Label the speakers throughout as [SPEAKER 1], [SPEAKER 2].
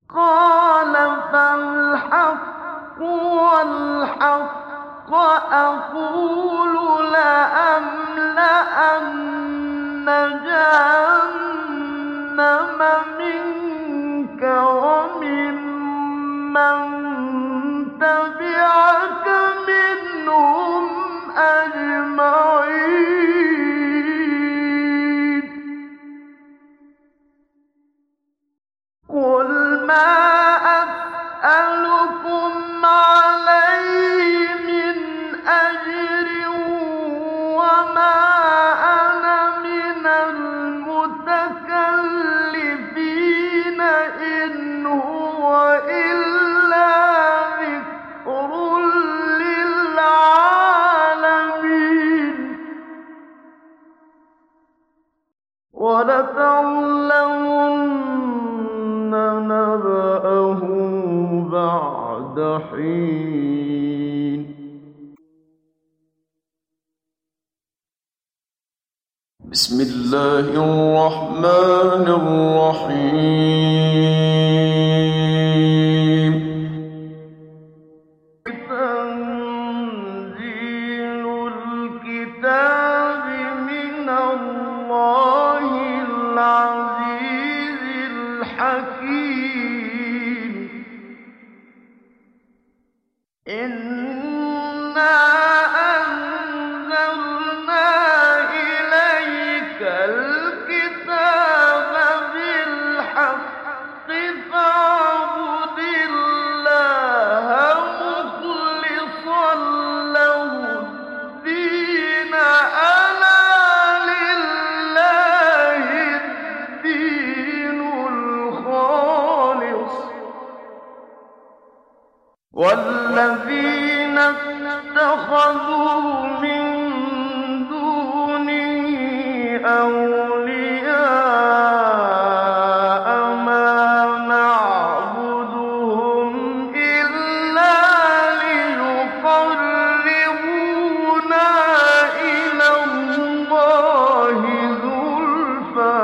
[SPEAKER 1] قَالَ فَالْحَقُّ وَالْحَقَّ أَقُولُ لَأَمْلَأَنَّ جَهَنَّمَ مِنكَ وَمِمَّن تَبِعَكَ مِنْهُمْ أَجْمَعِينَ قُلْ مَا أَسْأَلُكُمْ عَلَيْهِ مِنْ أَجْرٍ وَمَا أَنَا مِنَ الْمُتَكَلِّفِينَ إِنْ هُوَ إِلَّا ذِكْرٌ لِّلْعَالَمِينَ وَلَتَعْلَمُنَّ نَبَأَهُ بَعْدَ حِينٍ بسم الله الرحمن الرحيم تنزيل الكتاب من الله العزيز الحكيم إِنَّا أَنزَلْنَا إِلَيْكَ الْكِتَابَ بِالْحَقِّ فَاعْبُدِ اللَّهَ مُخْلِصًا لَّهُ الدِّينَ أَلَا لِلَّهِ الدِّينُ الْخَالِصُ وَالَّذِينَ اتَّخَذُوا مِن دُونِهِ أَوْلِيَاءَ مَا نَعْبُدُهُمْ إِلَّا لِيُقَرِّبُونَا إِلَى اللَّهِ زُلْفَىٰ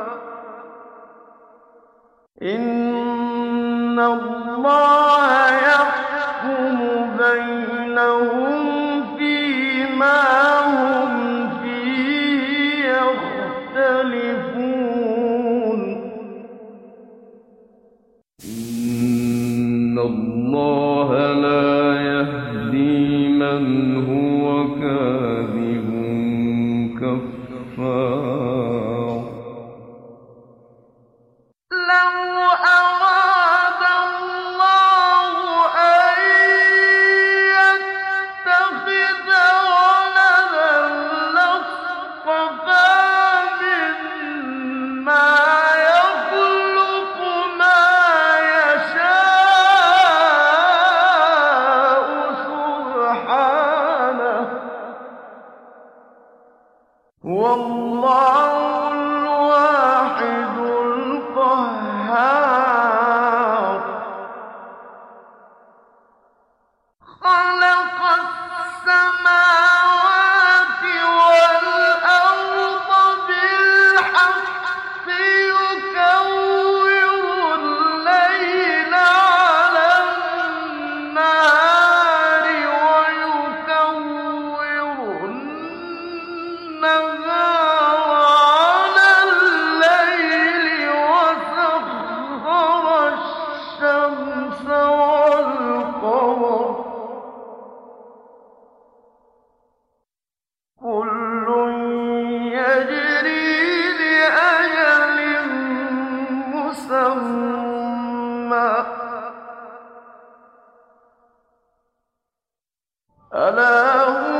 [SPEAKER 1] إِنَّ اللَّهَ يَحْكُمُ بَيْنَهُمْ فِيمَا هُمْ فِيهِ يَخْتَلِفُونَ إِنَّ اللَّهَ لَا يَهْدِي مَنْ هُوَ كَاذِبٌ كَفَّارٌ لَّوْ أَرَادَ اللَّهُ أَن يَتَّخِذَ وَلَدًا لَّاصْطَفَىٰ مِمَّا يَخْلُقُ مَا يَشَاءُ سُبْحَانَهُ ۖ هُوَ اللَّهُ الْوَاحِدُ الْقَهَّارُ خَلَقَ السَّمَاوَاتِ وَالْأَرْضَ بِالْحَقِّ يُكَوِّرُ اللَّيْلَ عَلَى النَّهَارِ وَيُكَوِّرُ النَّهَارَ عَلَى اللَّيْلِ وَسَخَّرَ الشَّمْسَ وَالْقَمَرَ كُلٌّ يَجْرِي لِأَجَلٍ مُّسَمًّى أَلَا